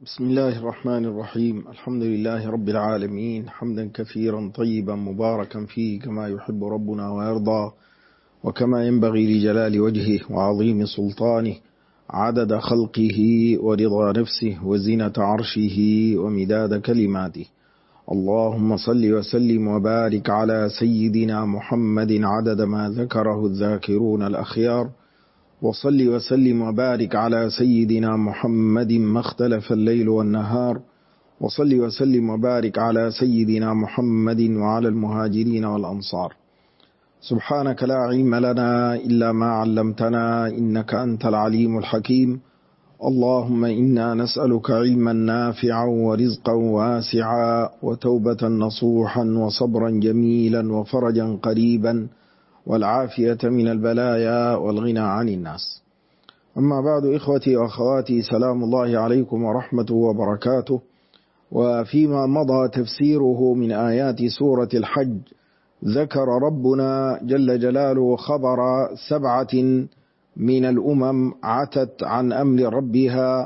بسم الله الرحمن الرحيم. الحمد لله رب العالمين، حمدا كثيرا طيبا مباركا فيه كما يحب ربنا ويرضى، وكما ينبغي لجلال وجهه وعظيم سلطانه، عدد خلقه ورضا نفسه وزنة عرشه ومداد كلماته. اللهم صل وسلم وبارك على سيدنا محمد عدد ما ذكره الذاكرون الأخيار، وصل وسلم وبارك على سيدنا محمد ما اختلف الليل والنهار، وصل وسلم وبارك على سيدنا محمد وعلى المهاجرين والأنصار. سبحانك لا علم لنا إلا ما علمتنا إنك أنت العليم الحكيم. اللهم إنا نسألك علما نافعا ورزقا واسعا وتوبة نصوحا وصبرا جميلا وفرجا قريبا والعافية من البلايا والغنى عن الناس. أما بعد، إخوتي وأخواتي، سلام الله عليكم ورحمته وبركاته. وفيما مضى تفسيره من آيات سورة الحج، ذكر ربنا جل جلاله خبر 7 من الأمم عتت عن أمر ربها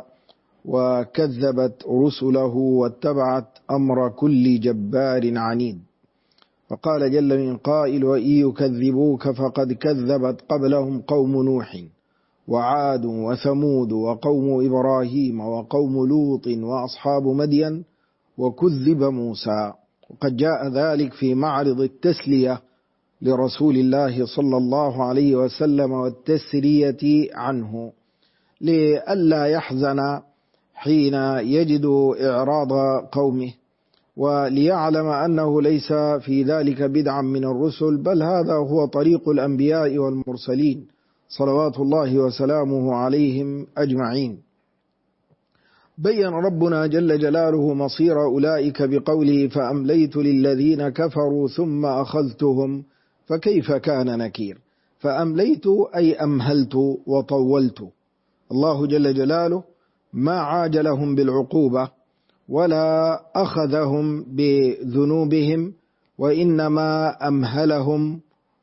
وكذبت رسله واتبعت أمر كل جبار عنيد. فقال جل من قائل: وإن يكذبوك فقد كذبت قبلهم قوم نوح وعاد وثمود وقوم إبراهيم وقوم لوط وأصحاب مدين وكذب موسى. وقد جاء ذلك في معرض التسلية لرسول الله صلى الله عليه وسلم والتسرية عنه، لئلا يحزن حين يجد إعراض قومه، وليعلم أنه ليس في ذلك بدعا من الرسل، بل هذا هو طريق الأنبياء والمرسلين صلوات الله وسلامه عليهم أجمعين. بين ربنا جل جلاله مصير أولئك بقوله: فأمليت للذين كفروا ثم أخذتهم فكيف كان نكير. فأمليت أي أمهلت وطولت. الله جل جلاله ما عاجلهم بالعقوبة ولا أخذهم بذنوبهم، وإنما أمهلهم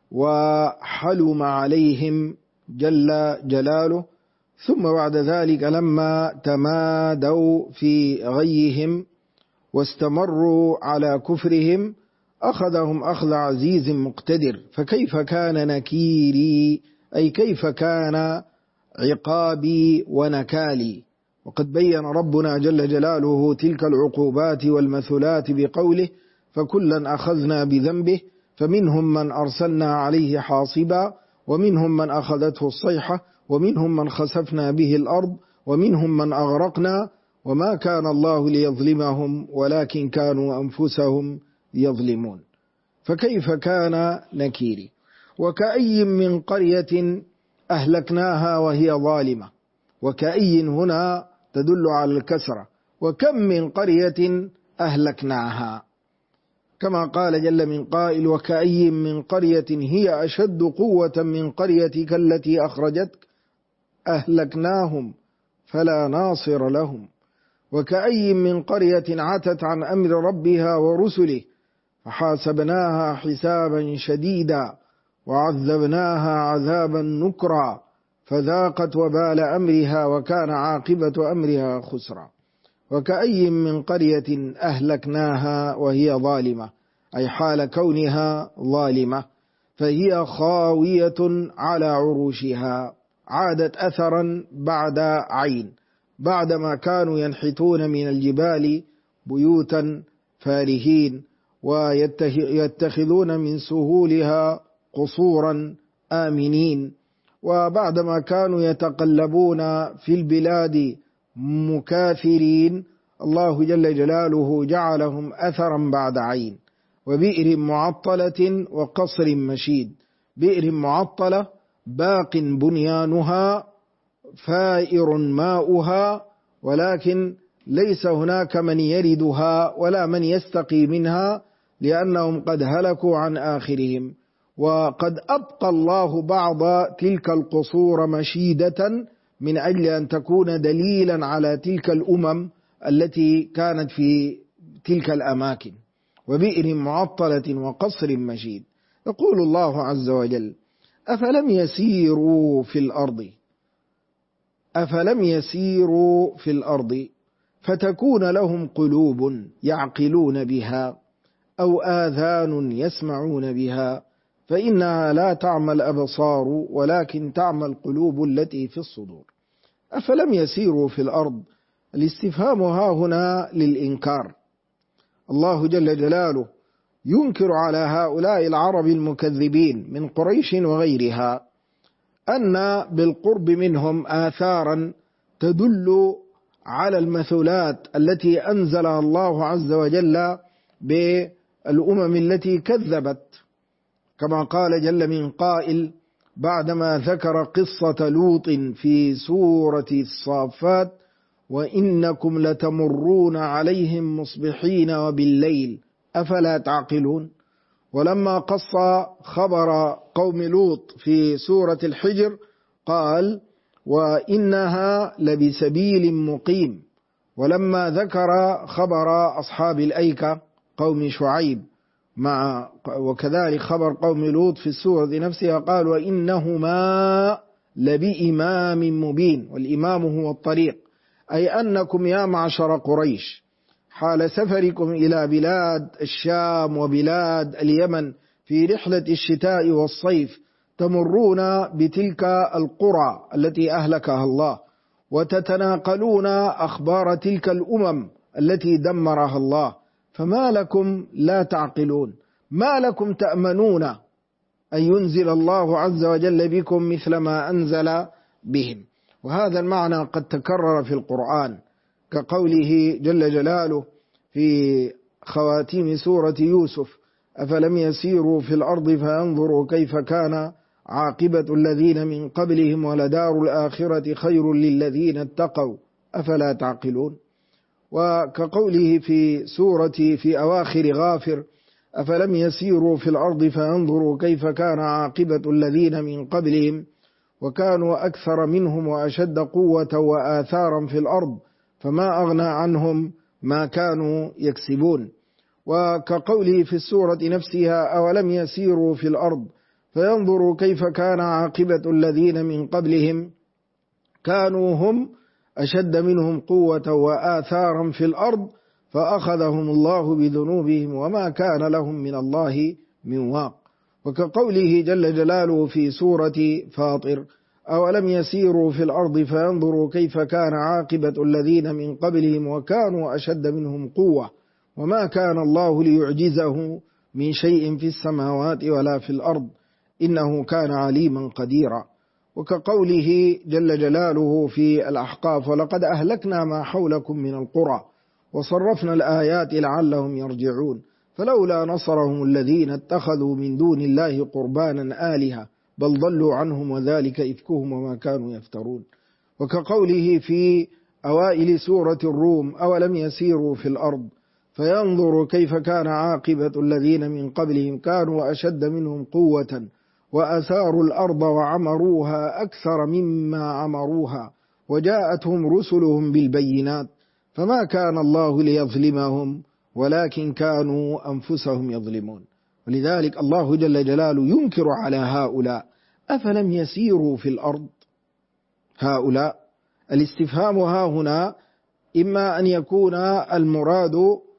وحلم عليهم جل جلاله، ثم بعد ذلك لما تمادوا في غيهم واستمروا على كفرهم أخذهم أخذ عزيز مقتدر. فكيف كان نكيري، أي كيف كان عقابي ونكالي. وقد بين ربنا جل جلاله تلك العقوبات والمثلات بقوله: فكلا أخذنا بذنبه فمنهم من أرسلنا عليه حاصبا ومنهم من أخذته الصيحة ومنهم من خسفنا به الأرض ومنهم من أغرقنا وما كان الله ليظلمهم ولكن كانوا أنفسهم يظلمون. فكيف كان نكيري. وكأي من قرية أهلكناها وهي ظالمة. وكأي هنا تدل على الكسرة، وكم من قرية أهلكناها، كما قال جل من قائل: وكأي من قرية هي أشد قوة من قريتك التي أخرجتك أهلكناهم فلا ناصر لهم. وكأي من قرية عتت عن أمر ربها ورسله فحاسبناها حسابا شديدا وعذبناها عذابا نكرا فذاقت وبال أمرها وكان عاقبة أمرها خسرا. وكأي من قرية أهلكناها وهي ظالمة، أي حال كونها ظالمة، فهي خاوية على عروشها. عادت أثرا بعد عين، بعدما كانوا ينحتون من الجبال بيوتا فارهين ويتخذون من سهولها قصورا آمنين، وبعدما كانوا يتقلبون في البلاد مكاثرين، الله جل جلاله جعلهم أثرا بعد عين. وبئر معطلة وقصر مشيد. بئر معطلة باق بنيانها فائر ماؤها، ولكن ليس هناك من يردها ولا من يستقي منها لأنهم قد هلكوا عن آخرهم. وقد أبقى الله بعض تلك القصور مشيدة من أجل أن تكون دليلا على تلك الأمم التي كانت في تلك الأماكن. وبئر معطلة وقصر مشيد. يقول الله عز وجل: أفلم يسيروا في الأرض فتكون لهم قلوب يعقلون بها أو آذان يسمعون بها فإنها لا تعمى الأبصار ولكن تعمى القلوب التي في الصدور. أفلم يسيروا في الأرض؟ الاستفهام ها هنا للإنكار. الله جل جلاله ينكر على هؤلاء العرب المكذبين من قريش وغيرها أن بالقرب منهم آثارا تدل على المثلات التي أنزلها الله عز وجل بالأمم التي كذبت، كما قال جل من قائل بعدما ذكر قصة لوط في سورة الصافات: وإنكم لتمرون عليهم مصبحين وبالليل أفلا تعقلون. ولما قص خبر قوم لوط في سورة الحجر قال: وإنها لبسبيل مقيم. ولما ذكر خبر أصحاب الأيكة قوم شعيب وكذلك خبر قوم لوط في السورة نفسها قال: وإنهما لبإمام مبين. والإمام هو الطريق، أي أنكم يا معشر قريش حال سفركم إلى بلاد الشام وبلاد اليمن في رحلة الشتاء والصيف تمرون بتلك القرى التي أهلكها الله، وتتناقلون أخبار تلك الأمم التي دمرها الله، فما لكم لا تعقلون؟ ما لكم تأمنون أن ينزل الله عز وجل بكم مثل ما أنزل بهم؟ وهذا المعنى قد تكرر في القرآن كقوله جل جلاله في خواتيم سورة يوسف: أفلم يسيروا في الأرض فينظروا كيف كان عاقبة الذين من قبلهم ولدار الآخرة خير للذين اتقوا أفلا تعقلون. وكقوله في أواخر غافر: أفلم يسيروا في الأرض فينظروا كيف كان عاقبة الذين من قبلهم وكانوا أكثر منهم وأشد قوة وآثارا في الأرض فما أغنى عنهم ما كانوا يكسبون. وكقوله في السورة نفسها: أولم يسيروا في الأرض فينظروا كيف كان عاقبة الذين من قبلهم كانوا هم أشد منهم قوة وآثارا في الأرض فأخذهم الله بذنوبهم وما كان لهم من الله من واق. وكقوله جل جلاله في سورة فاطر: أولم يسيروا في الأرض فينظروا كيف كان عاقبة الذين من قبلهم وكانوا أشد منهم قوة وما كان الله ليعجزه من شيء في السماوات ولا في الأرض إنه كان عليما قديرا. وكقوله جل جلاله في الأحقاف: ولقد أهلكنا ما حولكم من القرى وصرفنا الآيات لعلهم يرجعون فلولا نصرهم الذين اتخذوا من دون الله قربانا آلهة بل ضلوا عنهم وذلك إفكهم وما كانوا يفترون. وكقوله في أوائل سورة الروم: أولم يسيروا في الأرض فينظروا كيف كان عاقبة الذين من قبلهم كانوا أشد منهم قوة وأثاروا الأرض وعمروها أكثر مما عمروها وجاءتهم رسلهم بالبينات فما كان الله ليظلمهم ولكن كانوا أنفسهم يظلمون. ولذلك الله جل جلاله ينكر على هؤلاء: أفلم يسيروا في الأرض؟ هؤلاء الاستفهام ها هنا إما أن يكون المراد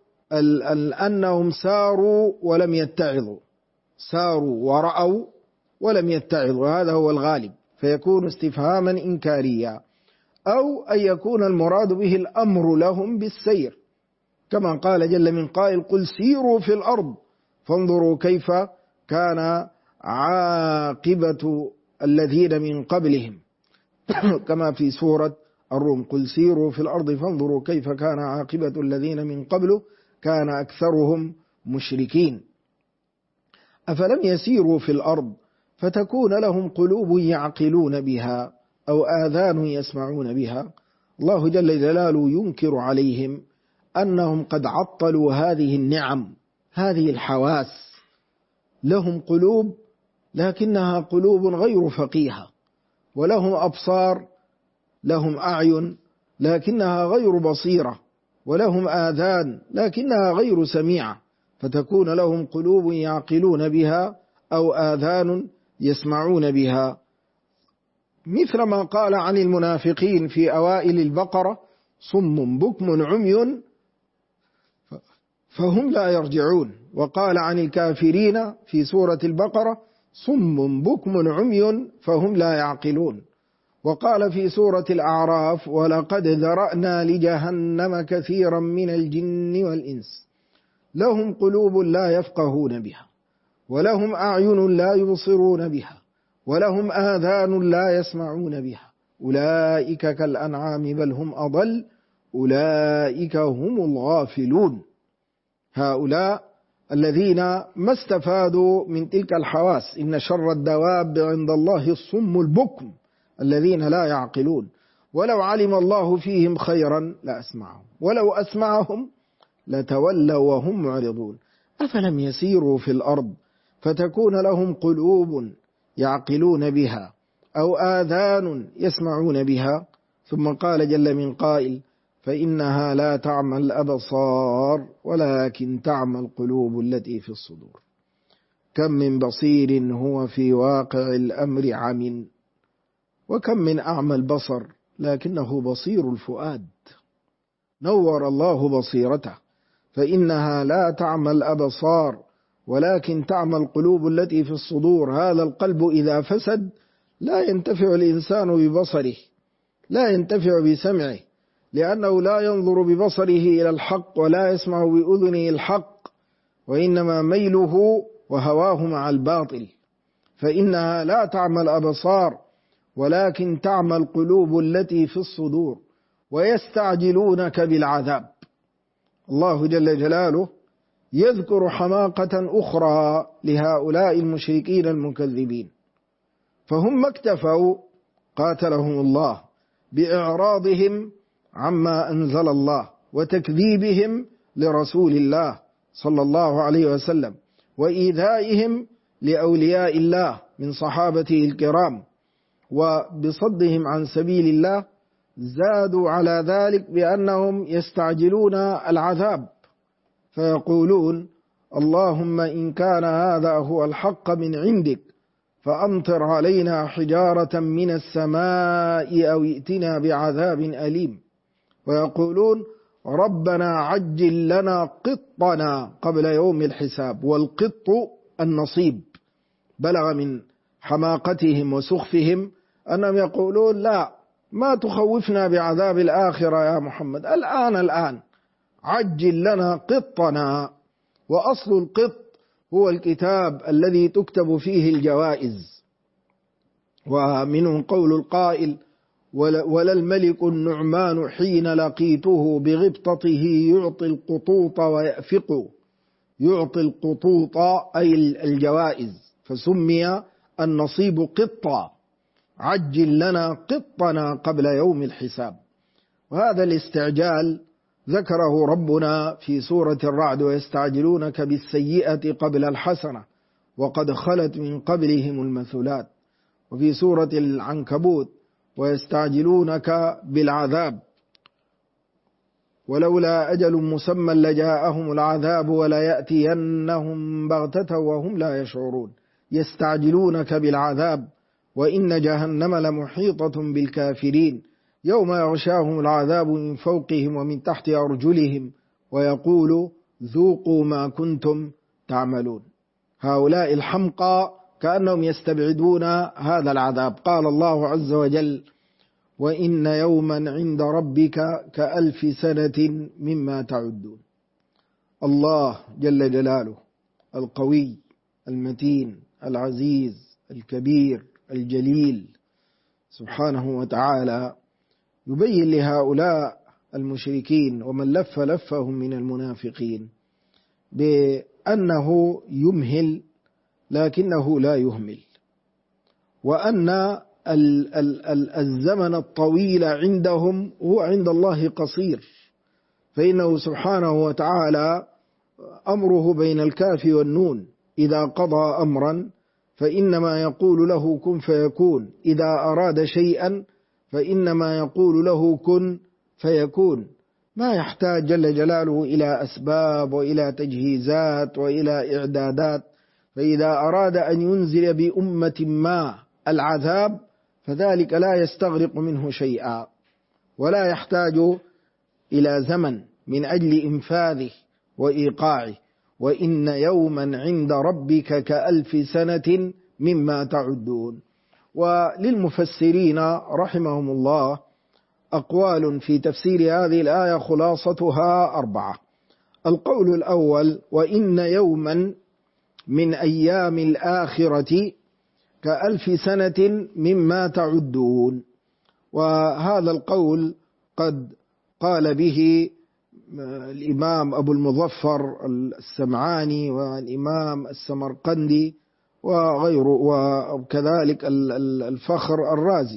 أنهم ساروا ولم يتعظوا، ساروا ورأوا ولم يتعظوا، هذا هو الغالب، فيكون استفهاما إنكاريا، أو أن يكون المراد به الأمر لهم بالسير، كما قال جل من قائل: قل سيروا في الأرض فانظروا كيف كان عاقبة الذين من قبلهم كما في سورة الروم: قل سيروا في الأرض فانظروا كيف كان عاقبة الذين من قبله كان أكثرهم مشركين. أفلم يسيروا في الأرض فتكون لهم قلوب يعقلون بها أو آذان يسمعون بها. الله جل جلاله ينكر عليهم أنهم قد عطلوا هذه النعم، هذه الحواس. لهم قلوب لكنها قلوب غير فقيهة، ولهم أبصار، لهم أعين لكنها غير بصيرة، ولهم آذان لكنها غير سميعة، فتكون لهم قلوب يعقلون بها أو آذان يسمعون بها، مثل ما قال عن المنافقين في أوائل البقرة صم بكم عمي فهم لا يرجعون. وقال عن الكافرين في سورة البقرة صم بكم عمي فهم لا يعقلون. وقال في سورة الأعراف ولقد ذرأنا لجهنم كثيرا من الجن والإنس لهم قلوب لا يفقهون بها ولهم أعين لا يبصرون بها ولهم آذان لا يسمعون بها أولئك كالأنعام بل هم أضل أولئك هم الغافلون. هؤلاء الذين ما استفادوا من تلك الحواس. إن شر الدواب عند الله الصم البكم الذين لا يعقلون. ولو علم الله فيهم خيرا لأسمعهم ولو أسمعهم لتولوا وهم معرضون. أفلم يسيروا في الأرض فتكون لهم قلوب يعقلون بها أو آذان يسمعون بها. ثم قال جل من قائل فإنها لا تعمى الأبصار ولكن تعمى القلوب التي في الصدور. كم من بصير هو في واقع الأمر عمٍ وكم من أعمى البصر لكنه بصير الفؤاد. نور الله بصيرته فإنها لا تعمى الأبصار ولكن تعمى القلوب التي في الصدور. هذا القلب إذا فسد لا ينتفع الإنسان ببصره لا ينتفع بسمعه لأنه لا ينظر ببصره إلى الحق ولا يسمع بأذنه الحق وإنما ميله وهواه مع الباطل. فإنها لا تعمى الأبصار ولكن تعمى القلوب التي في الصدور ويستعجلونك بالعذاب. الله جل جلاله يذكر حماقة أخرى لهؤلاء المشركين المكذبين. فهم ما اكتفوا قاتلهم الله بإعراضهم عما أنزل الله وتكذيبهم لرسول الله صلى الله عليه وسلم وإيذائهم لأولياء الله من صحابته الكرام وبصدهم عن سبيل الله. زادوا على ذلك بأنهم يستعجلون العذاب فيقولون اللهم إن كان هذا هو الحق من عندك فأمطر علينا حجارة من السماء أو ائتنا بعذاب أليم. ويقولون ربنا عجل لنا قطنا قبل يوم الحساب. والقط النصيب. بلغ من حماقتهم وسخفهم أنهم يقولون لا ما تخوفنا بعذاب الآخرة يا محمد الآن عجل لنا قطنا. وأصل القط هو الكتاب الذي تكتب فيه الجوائز. ومنهم قول القائل ولا الملك النعمان حين لقيته بغبطته يعطي القطوط ويأفق. يعطي القطوط أي الجوائز فسمي النصيب قطا. عجل لنا قطنا قبل يوم الحساب. وهذا الاستعجال ذكره ربنا في سورة الرعد ويستعجلونك بالسيئة قبل الحسنة وقد خلت من قبلهم المثلات. وفي سورة العنكبوت ويستعجلونك بالعذاب ولولا أجل مسمى لجاءهم العذاب ولا يأتينهم بغتة وهم لا يشعرون. يستعجلونك بالعذاب وإن جهنم لمحيطة بالكافرين يوم يغشاهم العذاب من فوقهم ومن تحت أرجلهم ويقول ذوقوا ما كنتم تعملون. هؤلاء الحمقى كأنهم يستبعدون هذا العذاب. قال الله عز وجل وإن يوما عند ربك كألف سنة مما تعدون. الله جل جلاله القوي المتين العزيز الكبير الجليل سبحانه وتعالى يبين لهؤلاء المشركين ومن لف لفهم من المنافقين بأنه يمهل لكنه لا يهمل وأن الزمن الطويل عندهم هو عند الله قصير. فإنه سبحانه وتعالى أمره بين الكاف والنون. إذا قضى أمرا فإنما يقول له كن فيكون. إذا أراد شيئا فإنما يقول له كن فيكون. ما يحتاج جل جلاله إلى أسباب وإلى تجهيزات وإلى إعدادات. فإذا أراد أن ينزل بأمة ما العذاب فذلك لا يستغرق منه شيئا ولا يحتاج إلى زمن من أجل إنفاذه وإيقاعه. وإن يوما عند ربك كألف سنة مما تعدون. وللمفسرين رحمهم الله أقوال في تفسير هذه الآية، خلاصتها 4. القول الأول: وإن يوما من أيام الآخرة كألف سنة مما تعدون. وهذا القول قد قال به الإمام أبو المظفر السمعاني والإمام السمرقندي وغيره، وكذلك الفخر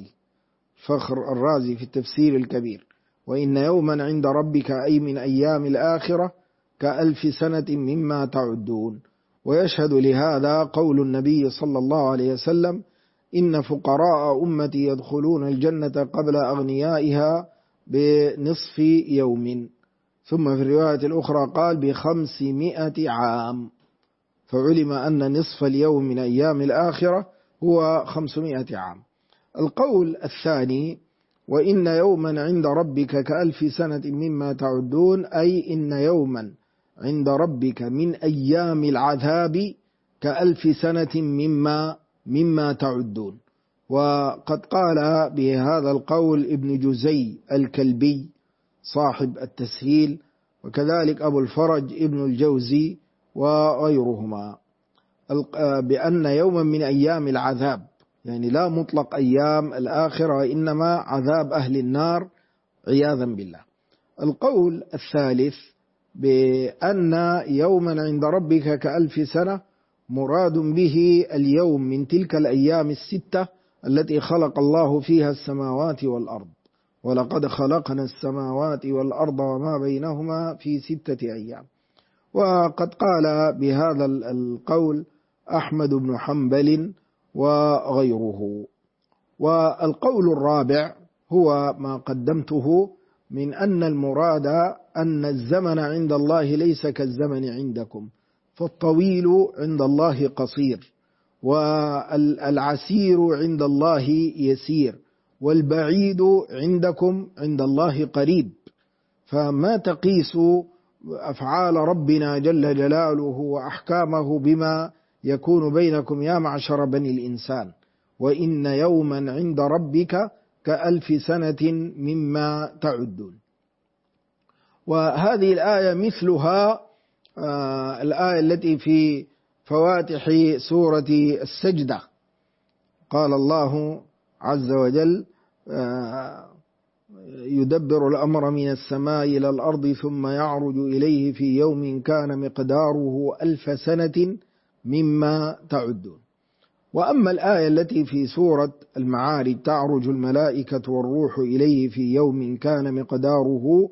الرازي في التفسير الكبير. وإن يوما عند ربك أي من أيام الآخرة كألف سنة مما تعدون. ويشهد لهذا قول النبي صلى الله عليه وسلم: إن فقراء أمتي يدخلون الجنة قبل أغنيائها بنصف يوم. ثم في الرواية الأخرى قال 500 عام، فعلم أن نصف اليوم من أيام الآخرة هو 500 عام. القول الثاني: وإن يوما عند ربك كألف سنة مما تعدون، أي إن يوما عند ربك من أيام العذاب كألف سنة مما تعدون. وقد قال بهذا القول ابن جزي الكلبي صاحب التسهيل، وكذلك أبو الفرج ابن الجوزي وغيرهما، بأن يوما من أيام العذاب يعني لا مطلق أيام الآخرة، إنما عذاب أهل النار عياذا بالله. القول الثالث بأن يوما عند ربك كألف سنة مراد به اليوم من تلك الأيام 6 التي خلق الله فيها السماوات والأرض. ولقد خلقنا السماوات والأرض وما بينهما في 6 أيام. وقد قال بهذا القول أحمد بن حنبل وغيره. والقول الرابع هو ما قدمته من أن المراد أن الزمن عند الله ليس كالزمن عندكم، فالطويل عند الله قصير، والعسير عند الله يسير، والبعيد عندكم عند الله قريب. فما تقيسوا أفعال ربنا جل جلاله وأحكامه بما يكون بينكم يا معشر بني الإنسان. وإن يوما عند ربك كألف سنة مما تعدون. وهذه الآية مثلها الآية التي في فواتح سورة السجدة، قال الله عز وجل: يدبر الأمر من السماء إلى الأرض ثم يعرج إليه في يوم كان مقداره 1000 سنة مما تعدون. وأما الآية التي في سورة المعارج: تعرج الملائكة والروح إليه في يوم كان مقداره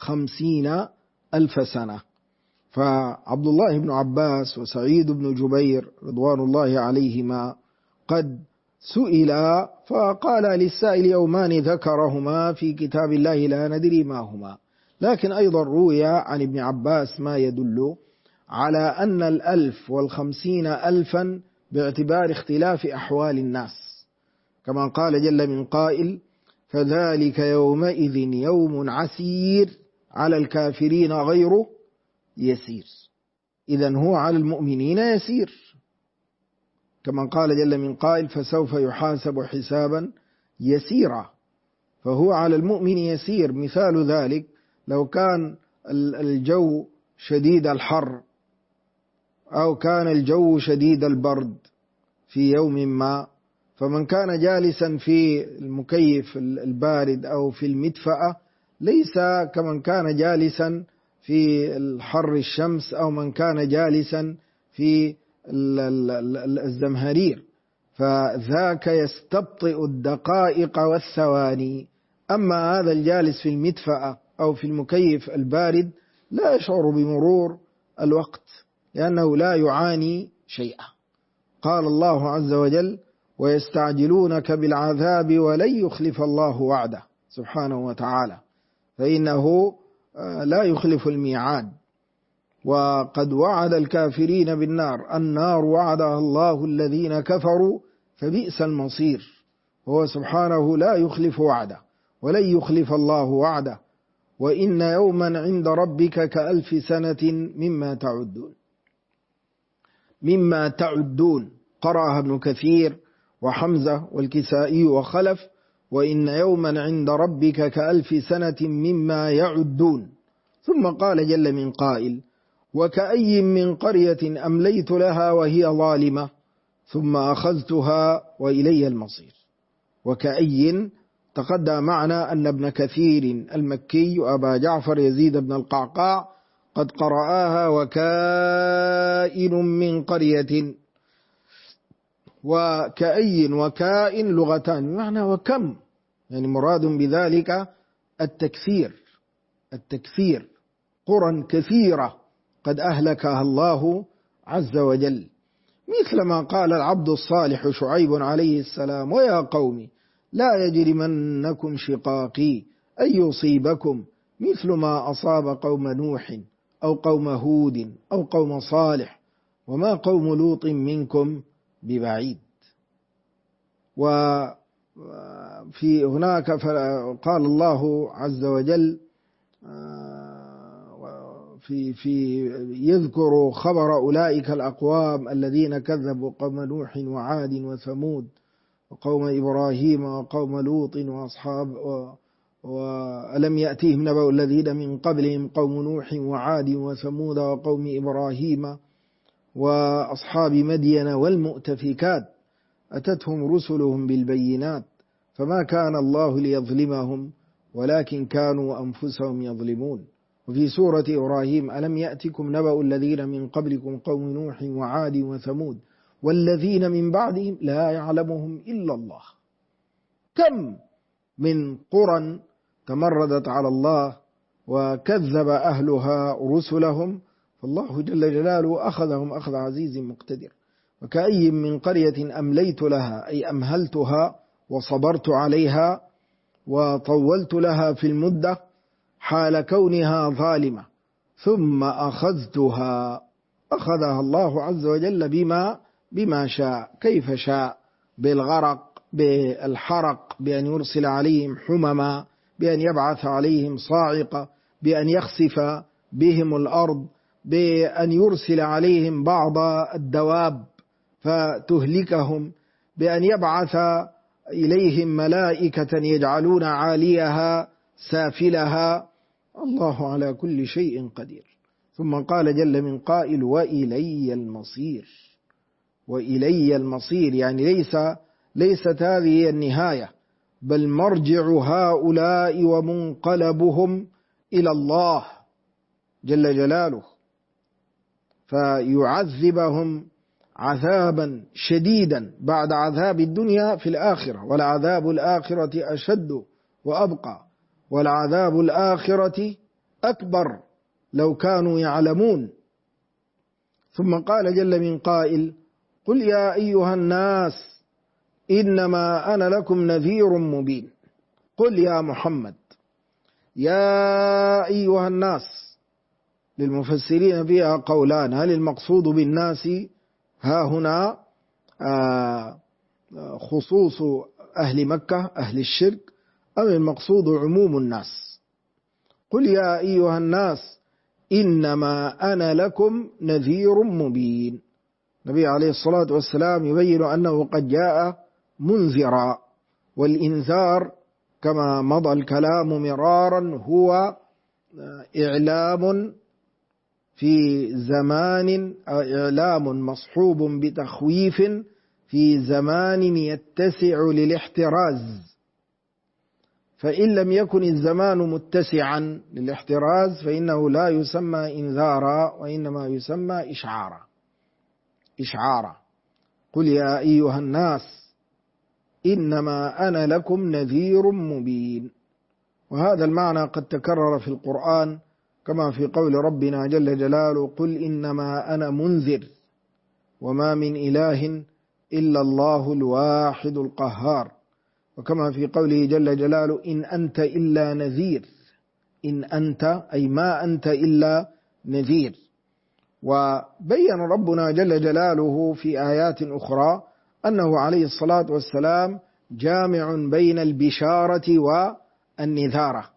50,000 سنة. فعبد الله بن عباس وسعيد بن جبير رضوان الله عليهما قد سئلا فقال للسائل: يومان ذكرهما في كتاب الله لا ندري ما هما. لكن أيضا روي عن ابن عباس ما يدل على أن 1000 و50,000 باعتبار اختلاف أحوال الناس، كما قال جل من قائل: فذلك يومئذ يوم عسير على الكافرين غير يسير. إذن هو على المؤمنين يسير، كما قال جل من قائل: فسوف يحاسب حسابا يسيرا. فهو على المؤمن يسير. مثال ذلك: لو كان الجو شديد الحر أو كان الجو شديد البرد في يوم ما، فمن كان جالسا في المكيف البارد أو في المدفأة ليس كمن كان جالسا في الحر الشمس أو من كان جالسا في الزمهرير، فذاك يستبطئ الدقائق والثواني. أما هذا الجالس في المدفأة أو في المكيف البارد لا يشعر بمرور الوقت لأنه لا يعاني شيئا. قال الله عز وجل: ويستعجلونك بالعذاب ولن يخلف الله وعده سبحانه وتعالى، فإنه لا يخلف الميعاد. وقد وعد الكافرين بالنار، النار وعدها الله الذين كفروا فبئس المصير. هو سبحانه لا يخلف وعده ولن يخلف الله وعده. وإن يوما عند ربك كألف سنة مما تعدون. قرأها ابن كثير وحمزة والكسائي وخلف: وإن يوما عند ربك كألف سنة مما يعدون. ثم قال جل من قائل: وكأي من قرية أمليت لها وهي ظالمة ثم أخذتها وإلي المصير. وكأي تقدم معنا أن ابن كثير المكي وأبا جعفر يزيد بن القعقاع قد قرآها وكائن من قرية. وكأي وكائن لغتان بمعنى وكم، يعني مراد بذلك التكثير، قرى كثيرة قد أهلكها الله عز وجل، مثل ما قال العبد الصالح شعيب عليه السلام: ويا قوم لا يجرمنكم شقاقي أن يصيبكم مثل ما أصاب قوم نوح أو قوم هود أو قوم صالح وما قوم لوط منكم ببعيد. وفي هناك قال الله عز وجل في يذكر خبر أولئك الأقوام الذين كذبوا قوم نوح وعاد وثمود وقوم إبراهيم وقوم لوط وأصحاب وألم يأتيهم نبأ الذين من قبلهم قوم نوح وعاد وثمود وقوم إبراهيم وأصحاب مدين والمؤتفكات أتتهم رسلهم بالبينات فما كان الله ليظلمهم ولكن كانوا أنفسهم يظلمون. وفي سورة إبراهيم: ألم يأتكم نبأ الذين من قبلكم قوم نوح وعاد وثمود والذين من بعدهم لا يعلمهم إلا الله. كم من قرى تمردت على الله وكذب أهلها رسلهم، فالله جل جلاله أخذهم أخذ عزيز مقتدر. وكأي من قرية أمليت لها أي أمهلتها وصبرت عليها وطولت لها في المدة حال كونها ظالمة ثم أخذتها، أخذها الله عز وجل بما شاء كيف شاء: بالغرق، بالحرق، بأن يرسل عليهم حمما، بأن يبعث عليهم صاعقة، بأن يخسف بهم الأرض، بأن يرسل عليهم بعض الدواب فتهلكهم، بأن يبعث إليهم ملائكة يجعلون عاليها سافلها. الله على كل شيء قدير. ثم قال جل من قائل: وإلي المصير. وإلي المصير يعني ليست هذه النهاية، بل مرجع هؤلاء ومنقلبهم إلى الله جل جلاله، فيعذبهم عذابا شديدا بعد عذاب الدنيا في الآخرة، ولعذاب الآخرة أشد وأبقى، ولعذاب الآخرة أكبر لو كانوا يعلمون. ثم قال جل من قائل: قل يا أيها الناس إنما أنا لكم نذير مبين. قل يا محمد، يا أيها الناس. للمفسرين فيها قولان: هل المقصود بالناس ها هنا خصوص أهل مكة أهل الشرك، أم المقصود عموم الناس؟ قل يا أيها الناس إنما أنا لكم نذير مبين. النبي عليه الصلاة والسلام يبين أنه قد جاء منذرا، والإنذار كما مضى الكلام مرارا هو إعلام في زمان، إعلام مصحوب بتخويف في زمان يتسع للاحتراز، فإن لم يكن الزمان متسعا للاحتراز فإنه لا يسمى إنذارا وإنما يسمى إشعارا. قل يا أيها الناس إنما أنا لكم نذير مبين. وهذا المعنى قد تكرر في القرآن كما في قول ربنا جل جلاله: قل إنما أنا منذر وما من إله إلا الله الواحد القهار. وكما في قوله جل جلاله: إن أنت إلا نذير. إن أنت أي ما أنت إلا نذير. وبين ربنا جل جلاله في آيات أخرى أنه عليه الصلاة والسلام جامع بين البشارة والنذارة،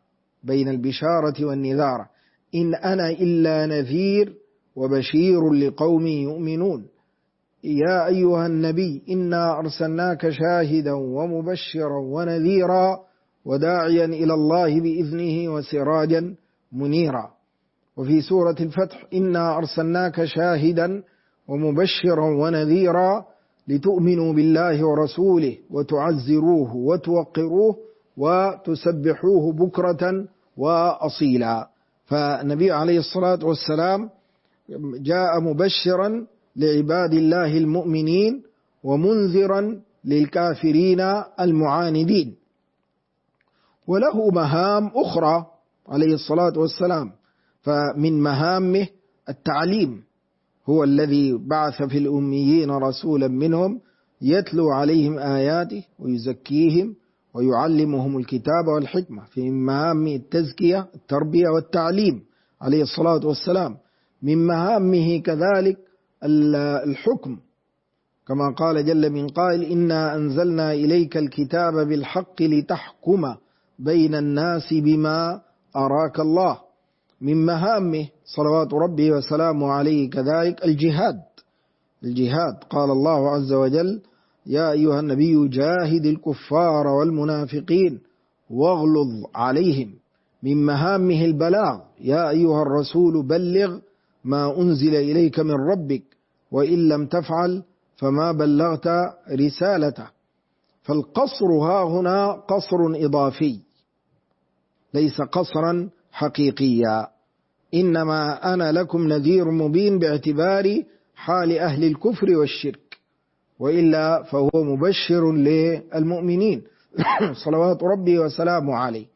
بين البشارة والنذارة. إن أنا إلا نذير وبشير لقوم يؤمنون. يا أيها النبي إنا أرسلناك شاهدا ومبشرا ونذيرا وداعيا إلى الله بإذنه وسراجا منيرا. وفي سورة الفتح إنا أرسلناك شاهدا ومبشرا ونذيرا لتؤمنوا بالله ورسوله وتعزروه وتوقروه وتسبحوه بكرة وأصيلا. فالنبي عليه الصلاة والسلام جاء مبشرا لعباد الله المؤمنين ومنذرا للكافرين المعاندين. وله مهام أخرى عليه الصلاة والسلام، فمن مهامه التعليم، هو الذي بعث في الأميين رسولا منهم يتلو عليهم آياته ويزكيهم ويعلمهم الكتاب والحكمة. في مهامه التزكية التربية والتعليم عليه الصلاة والسلام. من مهامه كذلك الحكم، كما قال جل من قائل إنا أنزلنا إليك الكتاب بالحق لتحكم بين الناس بما أراك الله. من مهامه صلوات ربي وسلامه عليه كذلك الجهاد. قال الله عز وجل يا أيها النبي جاهد الكفار والمنافقين واغلظ عليهم. من مهامه البلاغ، يا أيها الرسول بلغ ما أنزل إليك من ربك وإن لم تفعل فما بلغت رسالته. فالقصر ها هنا قصر إضافي ليس قصرا حقيقيا، إنما أنا لكم نذير مبين باعتبار حال أهل الكفر والشرك، وإلا فهو مبشر للمؤمنين صلوات ربي وسلامه عليه.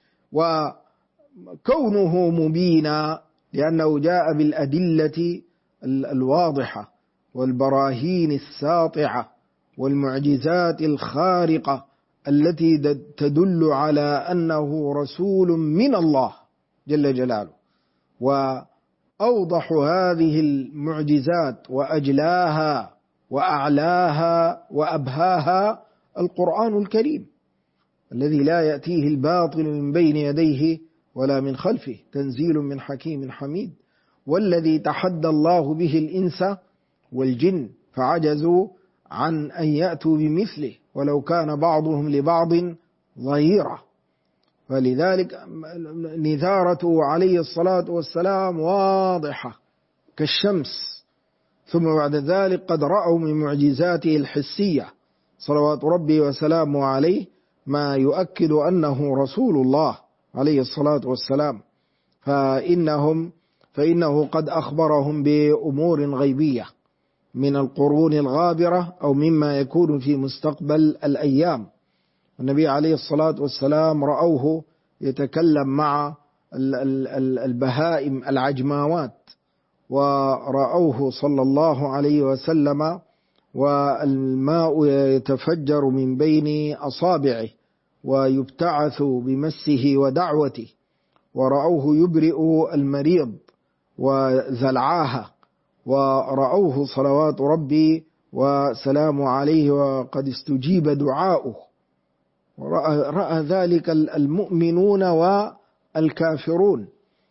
وكونه مبينا لأنه جاء بالأدلة الواضحة والبراهين الساطعة والمعجزات الخارقة التي تدل على أنه رسول من الله جل جلاله. وأوضح هذه المعجزات وأجلاها وأعلاها وأبهاها القرآن الكريم الذي لا يأتيه الباطل من بين يديه ولا من خلفه، تنزيل من حكيم حميد، والذي تحدى الله به الإنس والجن فعجزوا عن أن يأتوا بمثله ولو كان بعضهم لبعض ظهيرا. فلذلك نذارته عليه الصلاة والسلام واضحة كالشمس. ثم بعد ذلك قد رأوا من معجزاته الحسية صلوات ربي وسلامه عليه ما يؤكد أنه رسول الله عليه الصلاة والسلام. فإنه قد أخبرهم بأمور غيبية من القرون الغابرة أو مما يكون في مستقبل الأيام. النبي عليه الصلاة والسلام رأوه يتكلم مع البهائم العجماوات، ورأوه صلى الله عليه وسلم والماء يتفجر من بين أصابعه ويبتعث بمسه ودعوته، ورأوه يبرئ المريض وزلعاها، ورأوه صلوات ربي وسلام عليه وقد استجيب دعاؤه. ورأى ذلك المؤمنون والكافرون،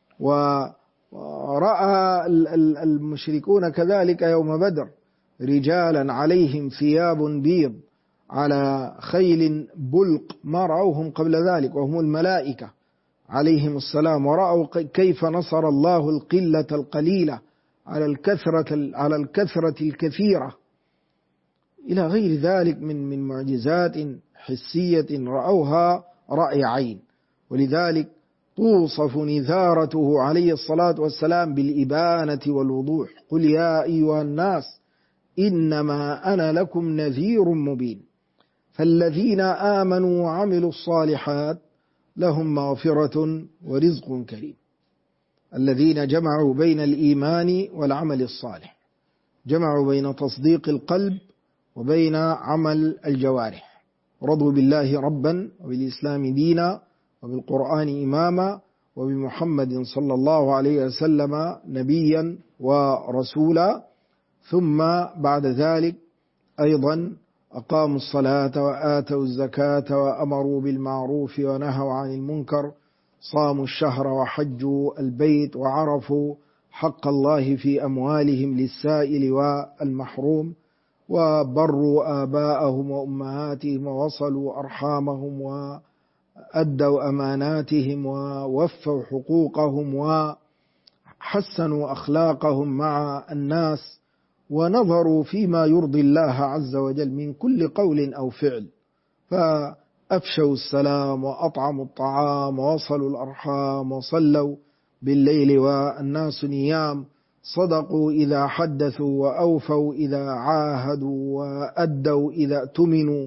ورأى المشركون كذلك يوم بدر رجالا عليهم ثياب بيض على خيل بلق ما رأوهم قبل ذلك وهم الملائكة عليهم السلام، ورأوا كيف نصر الله القلة القليلة على الكثرة الكثيرة إلى غير ذلك من معجزات حسية رأوها رأي عين. ولذلك توصف نذارته عليه الصلاة والسلام بالإبانة والوضوح. قل يا أيها الناس إنما أنا لكم نذير مبين. فالذين آمنوا وعملوا الصالحات لهم مغفرة ورزق كريم. الذين جمعوا بين الإيمان والعمل الصالح، جمعوا بين تصديق القلب وبين عمل الجوارح، رضوا بالله ربا وبالإسلام دينا وبالقرآن إماما وبمحمد صلى الله عليه وسلم نبيا ورسولا. ثم بعد ذلك أيضا أقاموا الصلاة وآتوا الزكاة وأمروا بالمعروف ونهوا عن المنكر صاموا الشهر وحجوا البيت وعرفوا حق الله في أموالهم للسائل والمحروم، وبروا آباءهم وأمهاتهم ووصلوا أرحامهم وأدوا أماناتهم ووفوا حقوقهم وحسنوا أخلاقهم مع الناس، ونظروا فيما يرضي الله عز وجل من كل قول أو فعل، فأفشوا السلام وأطعموا الطعام ووصلوا الأرحام وصلوا بالليل والناس نيام، صدقوا إذا حدثوا وأوفوا إذا عاهدوا وأدوا إذا اؤتمنوا،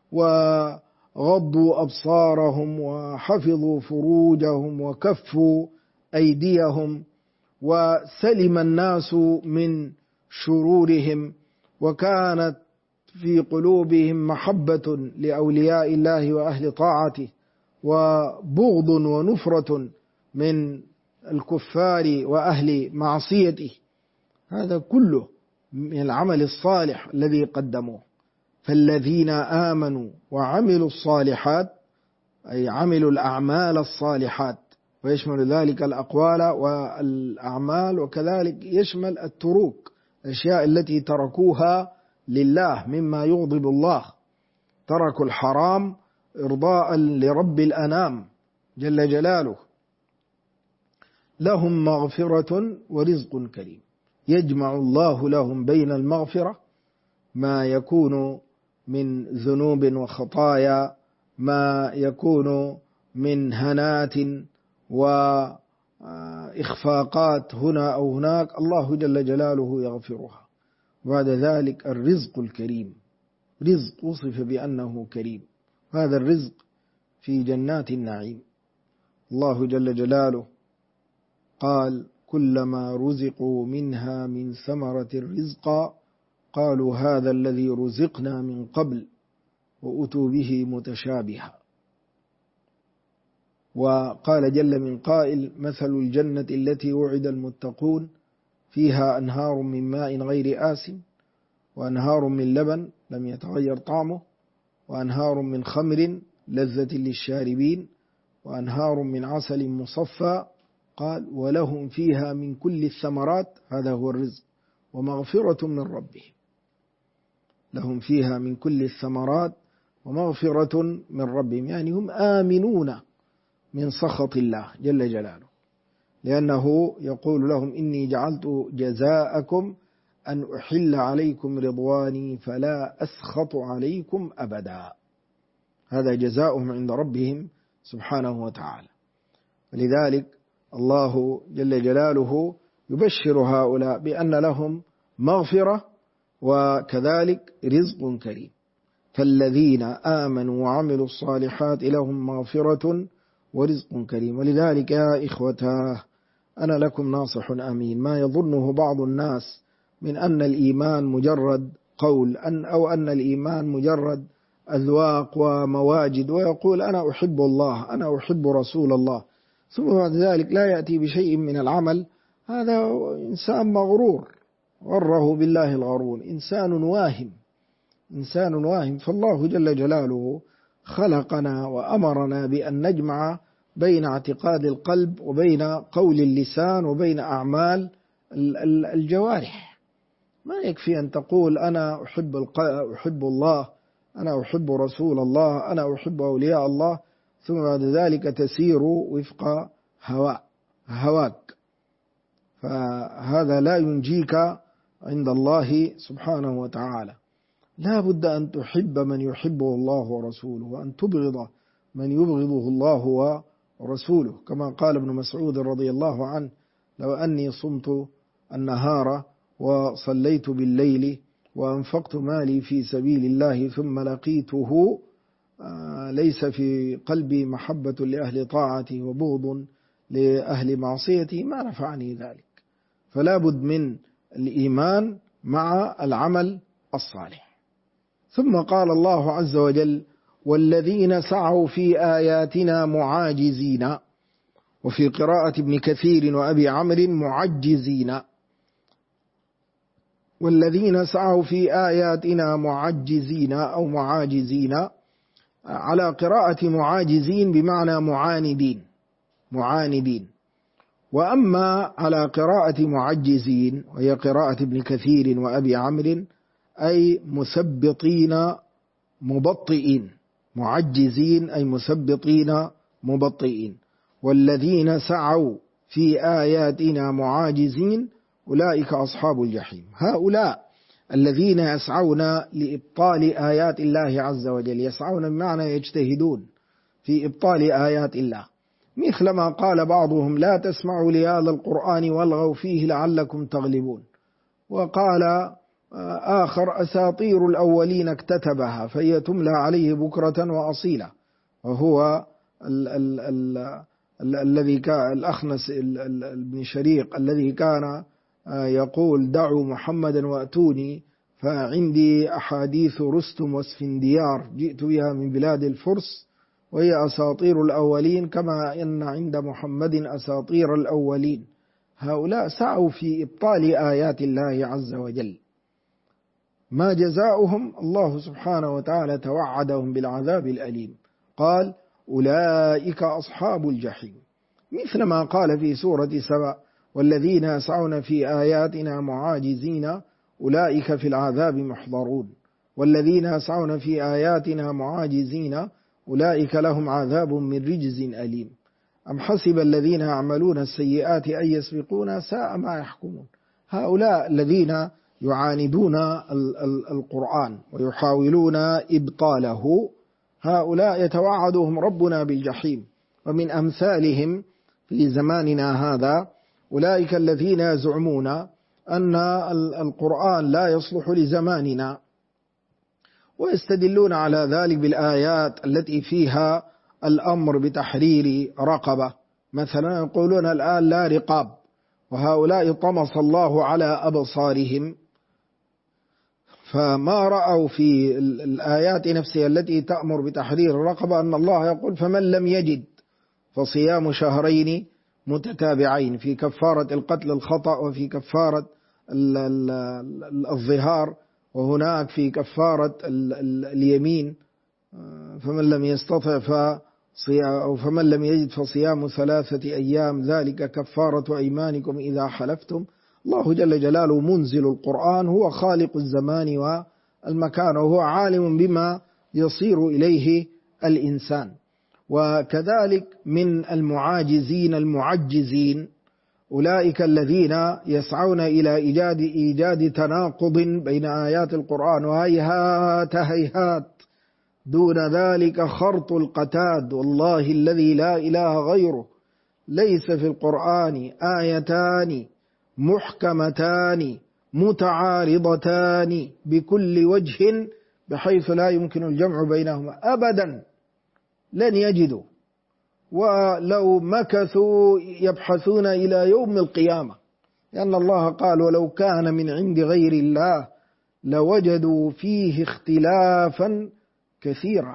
وغضوا أبصارهم وحفظوا فروجهم وكفوا أيديهم، وسلم الناس من شرورهم، وكانت في قلوبهم محبة لأولياء الله وأهل طاعته، وبغض ونفرة من الكفار وأهل معصيته. هذا كله من العمل الصالح الذي قدموه. فالذين آمنوا وعملوا الصالحات، أي عملوا الأعمال الصالحات، ويشمل ذلك الأقوال والأعمال، وكذلك يشمل التروك، الأشياء التي تركوها لله مما يغضب الله، تركوا الحرام إرضاء لرب الأنام جل جلاله. لهم مغفرة ورزق كريم، يجمع الله لهم بين المغفرة، ما يكون من ذنوب وخطايا، ما يكون من هنات وإخفاقات هنا أو هناك، الله جل جلاله يغفرها. وبعد ذلك الرزق الكريم، رزق وصف بأنه كريم، هذا الرزق في جنات النعيم. الله جل جلاله قال: كلما رزقوا منها من ثمرة رزقا قالوا هذا الذي رزقنا من قبل وأتوا به متشابها. وقال جل من قائل: مثل الجنة التي وعد المتقون فيها أنهار من ماء غير آسن، وأنهار من لبن لم يتغير طعمه، وأنهار من خمر لذة للشاربين، وأنهار من عسل مصفى. قال: ولهم فيها من كل الثمرات، هذا هو الرزق، ومغفرة من ربهم. لهم فيها من كل الثمرات ومغفرة من ربهم، يعني هم آمنون من سخط الله جل جلاله، لأنه يقول لهم: إني جعلت جزاءكم أن أحل عليكم رضواني فلا أسخط عليكم أبدا. هذا جزاؤهم عند ربهم سبحانه وتعالى. ولذلك الله جل جلاله يبشر هؤلاء بأن لهم مغفرة وكذلك رزق كريم. فالذين آمنوا وعملوا الصالحات لهم مغفرة ورزق كريم. ولذلك يا إخوتاه، أنا لكم ناصح أمين. ما يظنه بعض الناس من أن الإيمان مجرد قول، أو أن الإيمان مجرد أذواق ومواجد، ويقول: أنا أحب الله، أنا أحب رسول الله، ثم بعد ذلك لا يأتي بشيء من العمل. هذا إنسان مغرور، غره بالله الغرور، إنسان واهم. فالله جل جلاله خلقنا وأمرنا بأن نجمع بين اعتقاد القلب وبين قول اللسان وبين أعمال الجوارح. ما يكفي أن تقول: أنا أحب الله، أنا أحب رسول الله، أنا أحب أولياء الله، ثم بعد ذلك تسير وفق هواك، فهذا لا ينجيك عند الله سبحانه وتعالى. لا بد أن تحب من يحبه الله ورسوله، وأن تبغض من يبغضه الله ورسوله، كما قال ابن مسعود رضي الله عنه: لو أني صمت النهار وصليت بالليل وأنفقت مالي في سبيل الله ثم لقيته ليس في قلبي محبة لأهل طاعته وبغض لأهل معصيته ما نفعني ذلك. فلا بد من الإيمان مع العمل الصالح. ثم قال الله عز وجل: والذين سعوا في آياتنا معاجزين، وفي قراءة ابن كثير وأبي عمرو معجزين. والذين سعوا في آياتنا معجزين أو معاجزين، على قراءة معاجزين بمعنى معاندين، معاندين. وأما على قراءة معجزين وهي قراءة ابن كثير وأبي عمرو أي مثبطين مبطئين، معجزين أي مثبطين مبطئين. والذين سعوا في آياتنا معاجزين أولئك أصحاب الجحيم. هؤلاء الذين يسعون لإبطال آيات الله عز وجل، يسعون بمعنى يجتهدون في إبطال آيات الله، مثل ما قال بعضهم لا تسمعوا لهذا القرآن والغوا فيه لعلكم تغلبون، وقال آخر أساطير الأولين اكتتبها فهي تملى عليه بكرة وأصيلا. وهو الذي كان الأخنس بن شريق الذي كان يقول دعوا محمدا وأتوني فعندي أحاديث رستم واسفنديار جئت بها من بلاد الفرس وهي أساطير الأولين كما أن عند محمد أساطير الأولين. هؤلاء سعوا في إبطال آيات الله عز وجل. ما جزاؤهم؟ الله سبحانه وتعالى توعدهم بالعذاب الأليم، قال أولئك أصحاب الجحيم، مثل ما قال في سورة سبأ والذين يسعون في آياتنا معاجزين أولئك في العذاب محضرون، والذين يسعون في آياتنا معاجزين أولئك لهم عذاب من رجز أليم. أم حسب الذين يعملون السيئات أن يسبقونا ساء ما يحكمون. هؤلاء الذين يعاندون القرآن ويحاولون إبطاله، هؤلاء يتوعدهم ربنا بالجحيم. ومن أمثالهم في زماننا هذا أولئك الذين يزعمون أن القرآن لا يصلح لزماننا، ويستدلون على ذلك بالآيات التي فيها الأمر بتحرير رقبة مثلا، يقولون الآن لا رقاب، وهؤلاء طمس الله على أبصارهم، فما رأوا في الآيات نفسها التي تأمر بتحرير الرقبة أن الله يقول فمن لم يجد فصيام شهرين متتابعين في كفارة القتل الخطأ وفي كفارة الظهار، وهناك في كفارة اليمين فمن لم يستطع فمن لم يجد فصيام 3 أيام ذلك كفارة أيمانكم إذا حلفتم. الله جل جلاله منزل القرآن هو خالق الزمان والمكان، وهو عالم بما يصير إليه الإنسان. وكذلك من المعاجزين المعجزين أولئك الذين يسعون إلى إيجاد تناقض بين آيات القرآن، وهيهات هيهات دون ذلك خرط القتاد، والله الذي لا إله غيره ليس في القرآن آيتان محكمتان متعارضتان بكل وجه بحيث لا يمكن الجمع بينهما أبدا، لن يجدوا، ولو مكثوا يبحثون إلى يوم القيامة، لأن الله قال ولو كان من عند غير الله لوجدوا فيه اختلافا كثيرا.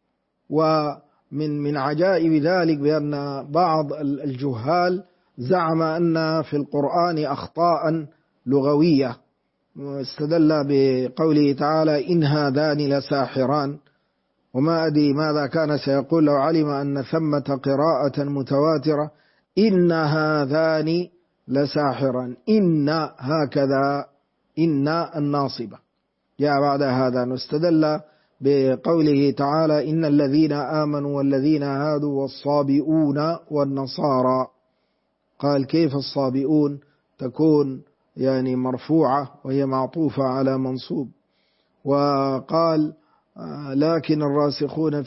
ومن عجائب ذلك بأن بعض الجهال زعم أن في القرآن أخطاء لغوية، واستدل بقوله تعالى إن هذان لساحران، وما أدري ماذا كان سيقول لو علم أن ثمة قراءة متواترة إن هذان لساحران، إن هكذا إن الناصبة جاء بعد هذا. واستدل بقوله تعالى إن الذين آمنوا والذين هادوا والصابئون والنصارى، قال كيف الصابئون تكون يعني مرفوعة وهي معطوفة على منصوب، وقال لكن الراسخون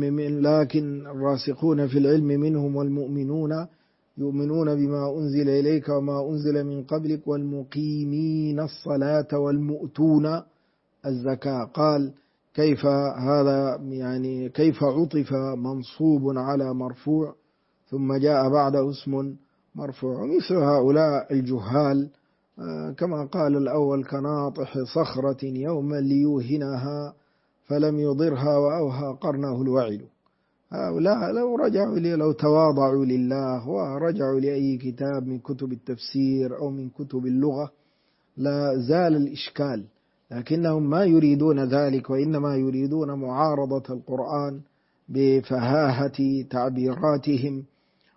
في العلم منهم والمؤمنون يؤمنون بما أنزل إليك وما أنزل من قبلك والمقيمين الصلاة والمؤتون الزكاة. قال كيف هذا، يعني كيف عطف منصوب على مرفوع ثم جاء بعده اسم مرفوع. مثل هؤلاء الجهال كما قال الأول كناطح صخرة يوما ليوهنها فلم يضرها وأوهى قرنه الوعل. هؤلاء لو تواضعوا لله ورجعوا لأي كتاب من كتب التفسير أو من كتب اللغة لا زال الإشكال، لكنهم ما يريدون ذلك، وإنما يريدون معارضة القرآن بفهاهة تعبيراتهم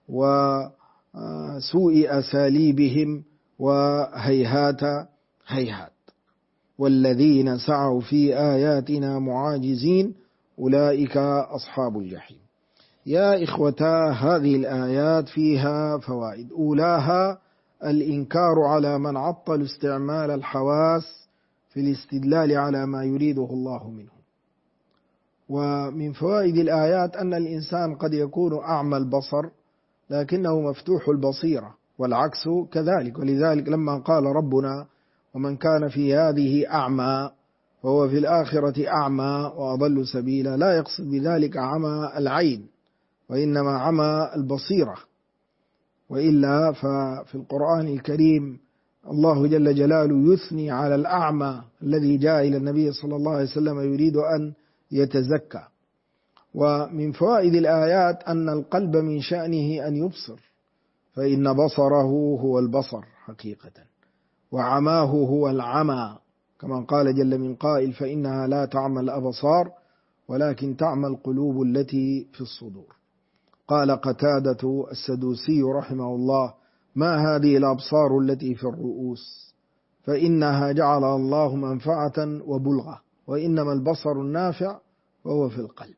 وسوء أساليبهم، وهيهات هيهات. والذين سعوا في آياتنا معاجزين أولئك أصحاب الجحيم. يا إخوتا، هذه الآيات فيها فوائد. أولاها الإنكار على من عطل استعمال الحواس في الاستدلال على ما يريده الله منه. ومن فوائد الآيات أن الإنسان قد يكون أعمى البصر لكنه مفتوح البصيرة، والعكس كذلك. ولذلك لما قال ربنا: ومن كان في هذه أعمى فهو في الآخرة أعمى وأضل سبيلا، لا يقصد بذلك عمى العين، وإنما عمى البصيرة. وإلا ففي القرآن الكريم الله جل جلاله يثني على الأعمى الذي جاء إلى النبي صلى الله عليه وسلم يريد أن يتزكى. ومن فوائد الآيات أن القلب من شأنه أن يبصر، فإن بصره هو البصر حقيقة، وعماه هو العمى، كما قال جل من قائل: فإنها لا تعمى الأبصار ولكن تعمى القلوب التي في الصدور. قال قتادة السدوسي رحمه الله: ما هذه الأبصار التي في الرؤوس؟ فإنها جعل الله منفعة وبلغة، وإنما البصر النافع وهو في القلب.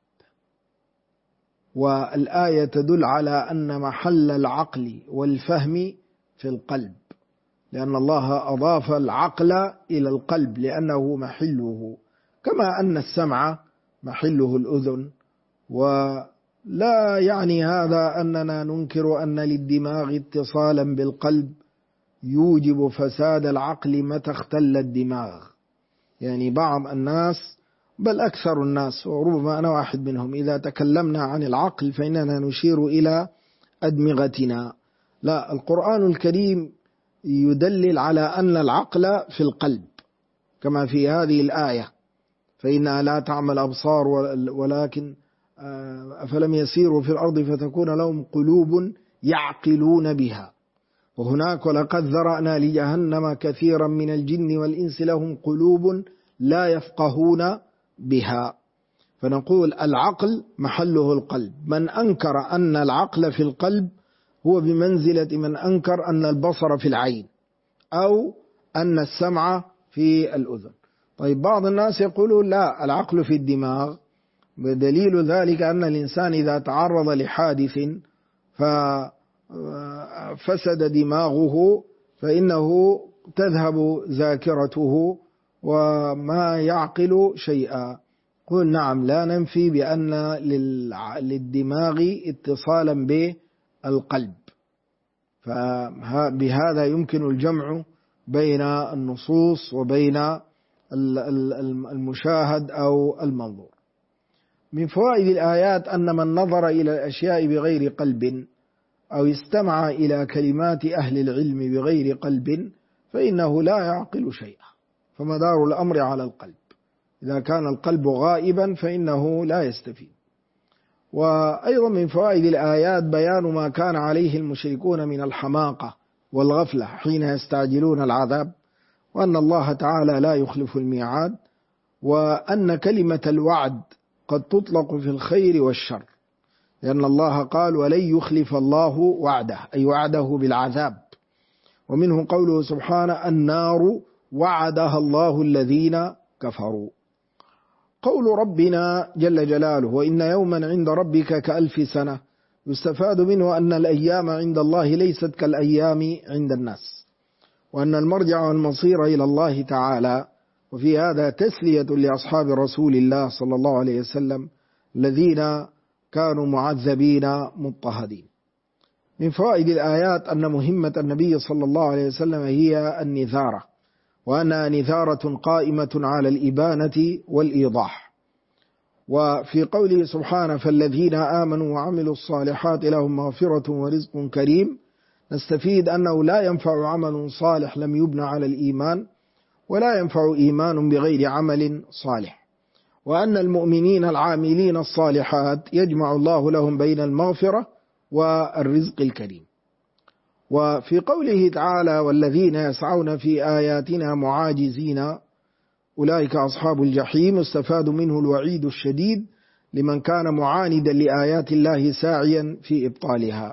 والآية تدل على أن محل العقل والفهم في القلب، لأن الله أضاف العقل إلى القلب لأنه محله، كما أن السمع محله الأذن. ولا يعني هذا أننا ننكر أن للدماغ اتصالا بالقلب يوجب فساد العقل متى اختل الدماغ. يعني بعض الناس، بل أكثر الناس، وربما أنا واحد منهم، إذا تكلمنا عن العقل فإننا نشير إلى أدمغتنا. لا، القرآن الكريم يدلل على أن العقل في القلب، كما في هذه الآية: فإنها لا تعمى الأبصار ولكن أفلم يسيروا في الأرض فتكون لهم قلوب يعقلون بها. وهناك: ولقد ذرأنا لجهنم كثيرا من الجن والإنس لهم قلوب لا يفقهون بها. فنقول العقل محله القلب. من أنكر أن العقل في القلب هو بمنزلة من أنكر أن البصر في العين أو أن السمع في الأذن. طيب، بعض الناس يقولون لا، العقل في الدماغ، بدليل ذلك أن الإنسان إذا تعرض لحادث ففسد دماغه فإنه تذهب ذاكرته وما يعقل شيئا. قل نعم، لا ننفي بأن للدماغ اتصالا بالقلب، فبهذا يمكن الجمع بين النصوص وبين المشاهد أو المنظور. من فوائد الآيات أن من نظر إلى الأشياء بغير قلب أو استمع إلى كلمات أهل العلم بغير قلب فإنه لا يعقل شيئا، فمدار الأمر على القلب. إذا كان القلب غائبا فإنه لا يستفيد. وأيضا من فوائد الآيات بيان ما كان عليه المشركون من الحماقة والغفلة حين يستعجلون العذاب، وأن الله تعالى لا يخلف الميعاد، وأن كلمة الوعد قد تطلق في الخير والشر، لأن الله قال: ولن يخلف الله وعده، أي وعده بالعذاب. ومنه قوله سبحانه: النار وعدها الله الذين كفروا. قول ربنا جل جلاله: وإن يوما عند ربك كألف سنة، يستفاد منه أن الأيام عند الله ليست كالأيام عند الناس، وأن المرجع والمصير إلى الله تعالى. وفي هذا تسلية لأصحاب رسول الله صلى الله عليه وسلم الذين كانوا معذبين مضطهدين. من فوائد الآيات أن مهمة النبي صلى الله عليه وسلم هي النذارة، وأنها نذارة قائمة على الإبانة والإيضاح. وفي قوله سبحانه: فالذين آمنوا وعملوا الصالحات لهم مغفرة ورزق كريم، نستفيد أنه لا ينفع عمل صالح لم يبنى على الإيمان، ولا ينفع إيمان بغير عمل صالح، وأن المؤمنين العاملين الصالحات يجمع الله لهم بين المغفرة والرزق الكريم. وفي قوله تعالى: والذين يسعون في آياتنا معاجزين أولئك أصحاب الجحيم، استفاد منه الوعيد الشديد لمن كان معاندا لآيات الله ساعيا في إبطالها،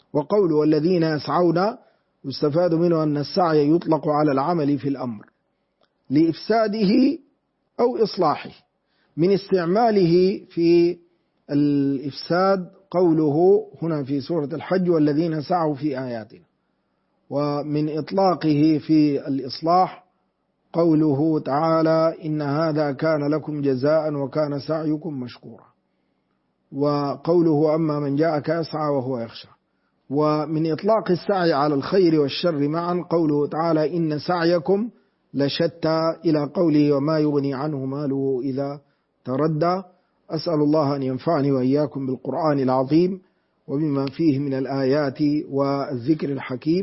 وقوله والذين يسعون يستفاد منه أن السعي يطلق على العمل في الأمر لإفساده أو إصلاحه. من استعماله في الإفساد قوله هنا في سورة الحج والذين سعوا في آياتنا، ومن إطلاقه في الإصلاح قوله تعالى إن هذا كان لكم جزاء وكان سعيكم مشكورا، وقوله أما من جاءك يسعى وهو يخشى. ومن إطلاق السعي على الخير والشر معا قوله تعالى إن سعيكم لشتى إلى قوله وما يغني عنه ماله إذا تردى. أسأل الله أن ينفعني وإياكم بالقرآن العظيم وبما فيه من الآيات والذكر الحكيم.